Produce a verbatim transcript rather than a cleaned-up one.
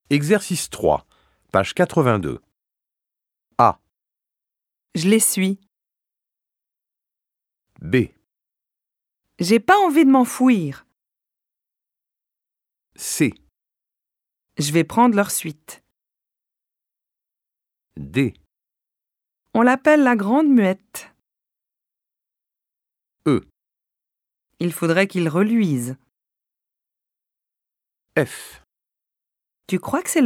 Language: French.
Exercice trois, page quatre-vingt-deux. A. Je les suis. B. J'ai pas envie de m'enfouir. C. Je vais prendre leur suite. D. On l'appelle la grande muette. E. Il faudrait qu'il reluise. F. Tu crois que c'est leur aller ?